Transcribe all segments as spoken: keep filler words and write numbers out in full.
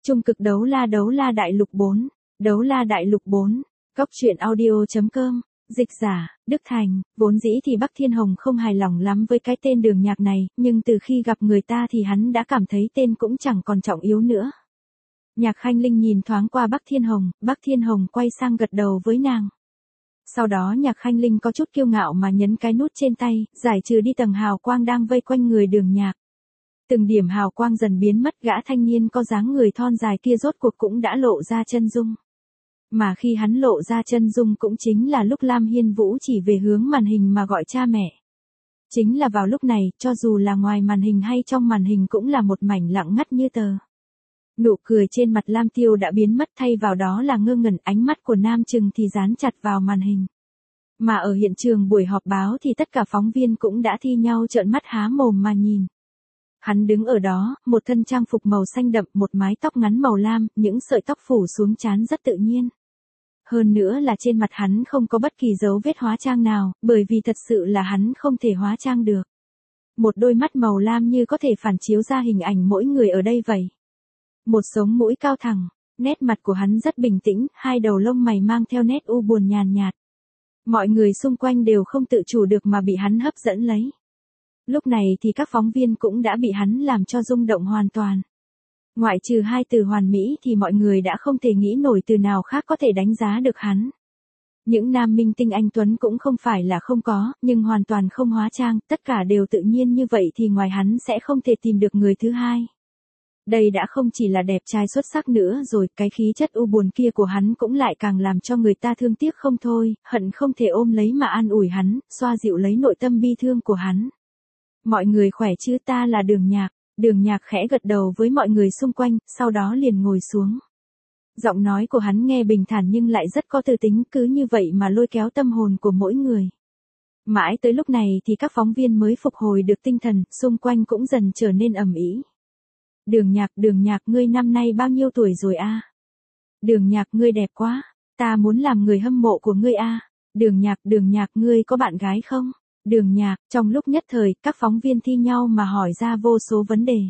Trung cực đấu la đấu la đại lục bốn, đấu la đại lục bốn, Cóc truyện audio.com, dịch giả, Đức Thành, vốn dĩ thì Bắc Thiên Hồng không hài lòng lắm với cái tên Đường Nhạc này, nhưng từ khi gặp người ta thì hắn đã cảm thấy tên cũng chẳng còn trọng yếu nữa. Nhạc Khanh Linh nhìn thoáng qua Bắc Thiên Hồng, Bắc Thiên Hồng quay sang gật đầu với nàng. Sau đó Nhạc Khanh Linh có chút kiêu ngạo mà nhấn cái nút trên tay, giải trừ đi tầng hào quang đang vây quanh người Đường Nhạc. Từng điểm hào quang dần biến mất, gã thanh niên có dáng người thon dài kia rốt cuộc cũng đã lộ ra chân dung. Mà khi hắn lộ ra chân dung cũng chính là lúc Lam Hiên Vũ chỉ về hướng màn hình mà gọi cha mẹ. Chính là vào lúc này, cho dù là ngoài màn hình hay trong màn hình cũng là một mảnh lặng ngắt như tờ. Nụ cười trên mặt Lam Tiêu đã biến mất, thay vào đó là ngơ ngẩn, ánh mắt của Nam Trừng thì dán chặt vào màn hình. Mà ở hiện trường buổi họp báo thì tất cả phóng viên cũng đã thi nhau trợn mắt há mồm mà nhìn. Hắn đứng ở đó, một thân trang phục màu xanh đậm, một mái tóc ngắn màu lam, những sợi tóc phủ xuống trán rất tự nhiên. Hơn nữa là trên mặt hắn không có bất kỳ dấu vết hóa trang nào, bởi vì thật sự là hắn không thể hóa trang được. Một đôi mắt màu lam như có thể phản chiếu ra hình ảnh mỗi người ở đây vậy. Một sống mũi cao thẳng, nét mặt của hắn rất bình tĩnh, hai đầu lông mày mang theo nét u buồn nhàn nhạt. Mọi người xung quanh đều không tự chủ được mà bị hắn hấp dẫn lấy. Lúc này thì các phóng viên cũng đã bị hắn làm cho rung động hoàn toàn. Ngoại trừ hai từ hoàn mỹ thì mọi người đã không thể nghĩ nổi từ nào khác có thể đánh giá được hắn. Những nam minh tinh anh tuấn cũng không phải là không có, nhưng hoàn toàn không hóa trang, tất cả đều tự nhiên như vậy thì ngoài hắn sẽ không thể tìm được người thứ hai. Đây đã không chỉ là đẹp trai xuất sắc nữa rồi, cái khí chất u buồn kia của hắn cũng lại càng làm cho người ta thương tiếc không thôi, hận không thể ôm lấy mà an ủi hắn, xoa dịu lấy nội tâm bi thương của hắn. Mọi người khỏe chứ, ta là Đường Nhạc. Đường Nhạc khẽ gật đầu với mọi người xung quanh, sau đó liền ngồi xuống. Giọng nói của hắn nghe bình thản nhưng lại rất có tư tính, cứ như vậy mà lôi kéo tâm hồn của mỗi người. Mãi tới lúc này thì các phóng viên mới phục hồi được tinh thần, xung quanh cũng dần trở nên ầm ĩ. Đường Nhạc, Đường Nhạc, ngươi năm nay bao nhiêu tuổi rồi a? Đường Nhạc, ngươi đẹp quá, ta muốn làm người hâm mộ của ngươi a. Đường Nhạc, Đường Nhạc, ngươi có bạn gái không? Đường Nhạc, trong lúc nhất thời, các phóng viên thi nhau mà hỏi ra vô số vấn đề.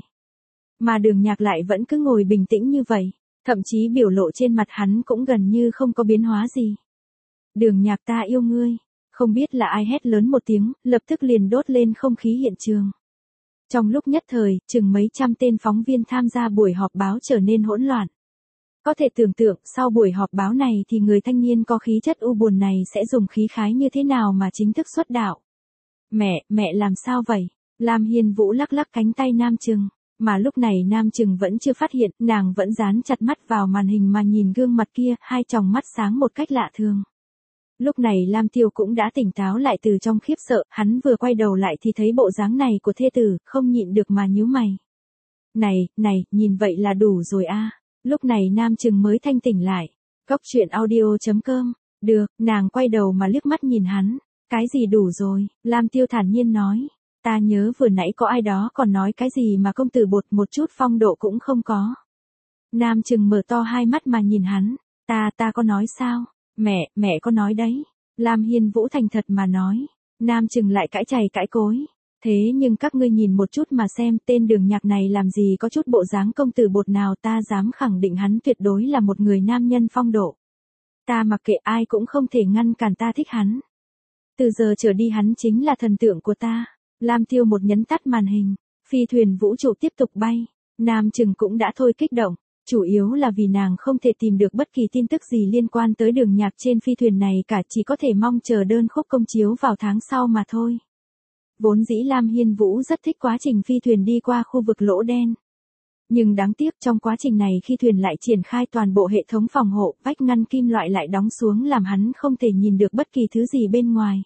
Mà Đường Nhạc lại vẫn cứ ngồi bình tĩnh như vậy, thậm chí biểu lộ trên mặt hắn cũng gần như không có biến hóa gì. Đường Nhạc, ta yêu ngươi. Không biết là ai hét lớn một tiếng, lập tức liền đốt lên không khí hiện trường. Trong lúc nhất thời, chừng mấy trăm tên phóng viên tham gia buổi họp báo trở nên hỗn loạn. Có thể tưởng tượng, sau buổi họp báo này thì người thanh niên có khí chất u buồn này sẽ dùng khí khái như thế nào mà chính thức xuất đạo. Mẹ, mẹ làm sao vậy? Lam Hiên Vũ lắc lắc cánh tay Nam Trừng, mà lúc này Nam Trừng vẫn chưa phát hiện, nàng vẫn dán chặt mắt vào màn hình mà nhìn gương mặt kia, hai tròng mắt sáng một cách lạ thường. Lúc này Lam Tiêu cũng đã tỉnh táo lại từ trong khiếp sợ, hắn vừa quay đầu lại thì thấy bộ dáng này của thê tử, không nhịn được mà nhíu mày. Này, này, nhìn vậy là đủ rồi a. Lúc này Nam Trừng mới thanh tỉnh lại. Cóc truyện audio.com, được, nàng quay đầu mà liếc mắt nhìn hắn. Cái gì đủ rồi? Lam Tiêu thản nhiên nói. Ta nhớ vừa nãy có ai đó còn nói cái gì mà công tử bột một chút phong độ cũng không có. Nam Trừng mở to hai mắt mà nhìn hắn. Ta, ta có nói sao? Mẹ, mẹ có nói đấy. Lam Hiên Vũ thành thật mà nói. Nam Trừng lại cãi chày cãi cối. Thế nhưng các ngươi nhìn một chút mà xem, tên Đường Nhạc này làm gì có chút bộ dáng công tử bột nào, ta dám khẳng định hắn tuyệt đối là một người nam nhân phong độ. Ta mặc kệ, ai cũng không thể ngăn cản ta thích hắn. Từ giờ trở đi hắn chính là thần tượng của ta. Lam Tiêu một nhấn tắt màn hình. Phi thuyền vũ trụ tiếp tục bay. Nam Trừng cũng đã thôi kích động. Chủ yếu là vì nàng không thể tìm được bất kỳ tin tức gì liên quan tới Đường Nhạc trên phi thuyền này cả, chỉ có thể mong chờ đơn khúc công chiếu vào tháng sau mà thôi. Vốn dĩ Lam Hiên Vũ rất thích quá trình phi thuyền đi qua khu vực lỗ đen. Nhưng đáng tiếc trong quá trình này khi thuyền lại triển khai toàn bộ hệ thống phòng hộ, vách ngăn kim loại lại đóng xuống làm hắn không thể nhìn được bất kỳ thứ gì bên ngoài.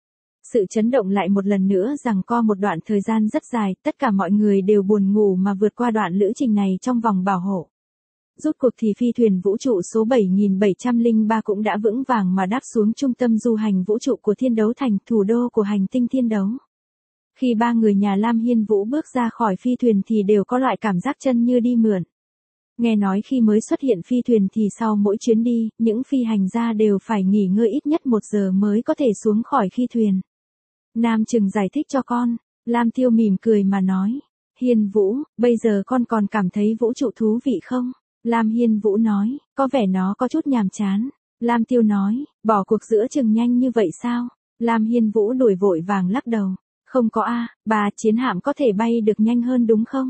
Sự chấn động lại một lần nữa giằng co một đoạn thời gian rất dài, tất cả mọi người đều buồn ngủ mà vượt qua đoạn lữ trình này trong vòng bảo hộ. Rút cuộc thì phi thuyền vũ trụ số bảy nghìn bảy trăm lẻ ba cũng đã vững vàng mà đáp xuống trung tâm du hành vũ trụ của Thiên Đấu Thành, thủ đô của hành tinh Thiên Đấu. Khi ba người nhà Lam Hiên Vũ bước ra khỏi phi thuyền thì đều có loại cảm giác chân như đi mượn. Nghe nói khi mới xuất hiện phi thuyền thì sau mỗi chuyến đi, những phi hành gia đều phải nghỉ ngơi ít nhất một giờ mới có thể xuống khỏi phi thuyền. Nam Trừng giải thích cho con, Lam Tiêu mỉm cười mà nói. Hiên Vũ, bây giờ con còn cảm thấy vũ trụ thú vị không? Lam Hiên Vũ nói, có vẻ nó có chút nhàm chán. Lam Tiêu nói, bỏ cuộc giữa chừng nhanh như vậy sao? Lam Hiên Vũ đuổi vội vàng lắc đầu. Không có a, bà chiến hạm có thể bay được nhanh hơn đúng không?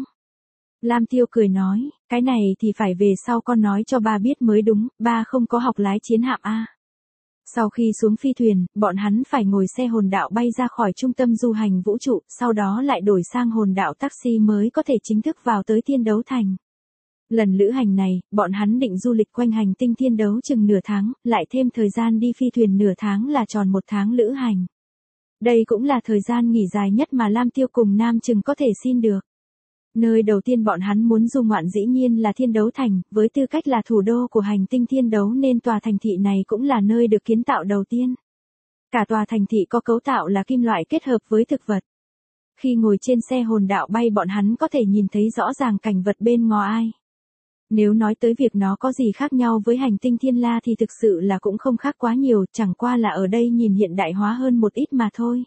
Lam Tiêu cười nói, cái này thì phải về sau con nói cho ba biết mới đúng, ba không có học lái chiến hạm a. Sau khi xuống phi thuyền, bọn hắn phải ngồi xe hồn đạo bay ra khỏi trung tâm du hành vũ trụ, sau đó lại đổi sang hồn đạo taxi mới có thể chính thức vào tới Thiên Đấu Thành. Lần lữ hành này, bọn hắn định du lịch quanh hành tinh thiên đấu chừng nửa tháng, lại thêm thời gian đi phi thuyền nửa tháng là tròn một tháng lữ hành. Đây cũng là thời gian nghỉ dài nhất mà Lam Tiêu cùng Nam Trừng có thể xin được. Nơi đầu tiên bọn hắn muốn du ngoạn dĩ nhiên là Thiên Đấu Thành, với tư cách là thủ đô của hành tinh thiên đấu nên tòa thành thị này cũng là nơi được kiến tạo đầu tiên. Cả tòa thành thị có cấu tạo là kim loại kết hợp với thực vật. Khi ngồi trên xe hồn đạo bay bọn hắn có thể nhìn thấy rõ ràng cảnh vật bên ngoài. Nếu nói tới việc nó có gì khác nhau với hành tinh Thiên La thì thực sự là cũng không khác quá nhiều, chẳng qua là ở đây nhìn hiện đại hóa hơn một ít mà thôi.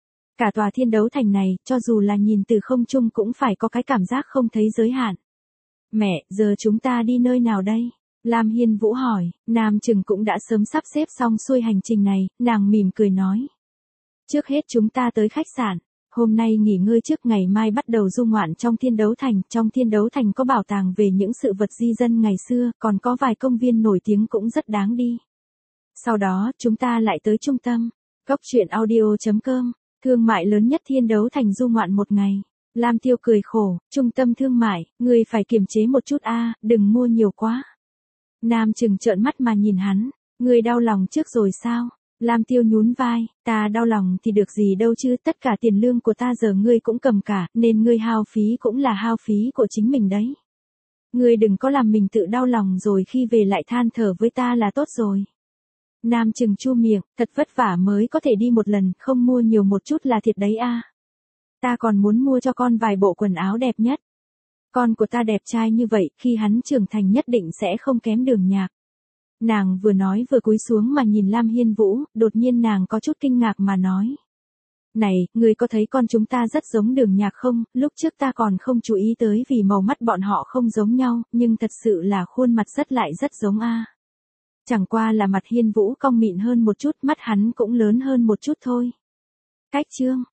Cả tòa Thiên Đấu Thành này, cho dù là nhìn từ không trung cũng phải có cái cảm giác không thấy giới hạn. Mẹ, giờ chúng ta đi nơi nào đây? Lam Hiên Vũ hỏi, Nam Trừng cũng đã sớm sắp xếp xong xuôi hành trình này, nàng mỉm cười nói. Trước hết chúng ta tới khách sạn. Hôm nay nghỉ ngơi trước ngày mai bắt đầu du ngoạn trong Thiên Đấu Thành. Trong Thiên Đấu Thành có bảo tàng về những sự vật di dân ngày xưa, còn có vài công viên nổi tiếng cũng rất đáng đi. Sau đó, chúng ta lại tới trung tâm. Cốc truyện audio chấm com, thương mại lớn nhất Thiên Đấu Thành du ngoạn một ngày. Lam Tiêu cười khổ, trung tâm thương mại, người phải kiềm chế một chút a, đừng mua nhiều quá. Nam Trừng trợn mắt mà nhìn hắn, người đau lòng trước rồi sao? Lam Tiêu nhún vai, ta đau lòng thì được gì đâu chứ, tất cả tiền lương của ta giờ ngươi cũng cầm cả, nên ngươi hao phí cũng là hao phí của chính mình đấy. Ngươi đừng có làm mình tự đau lòng rồi khi về lại than thở với ta là tốt rồi. Nam Trừng chu miệng, thật vất vả mới có thể đi một lần, không mua nhiều một chút là thiệt đấy a. Ta còn muốn mua cho con vài bộ quần áo đẹp nhất. Con của ta đẹp trai như vậy, khi hắn trưởng thành nhất định sẽ không kém Đường Nhạc. Nàng vừa nói vừa cúi xuống mà nhìn Lam Hiên Vũ, đột nhiên nàng có chút kinh ngạc mà nói. Này, ngươi có thấy con chúng ta rất giống Đường Nhạc không? Lúc trước ta còn không chú ý tới vì màu mắt bọn họ không giống nhau, nhưng thật sự là khuôn mặt rất lại rất giống a. Chẳng qua là mặt Hiên Vũ cong mịn hơn một chút, mắt hắn cũng lớn hơn một chút thôi. Cách chương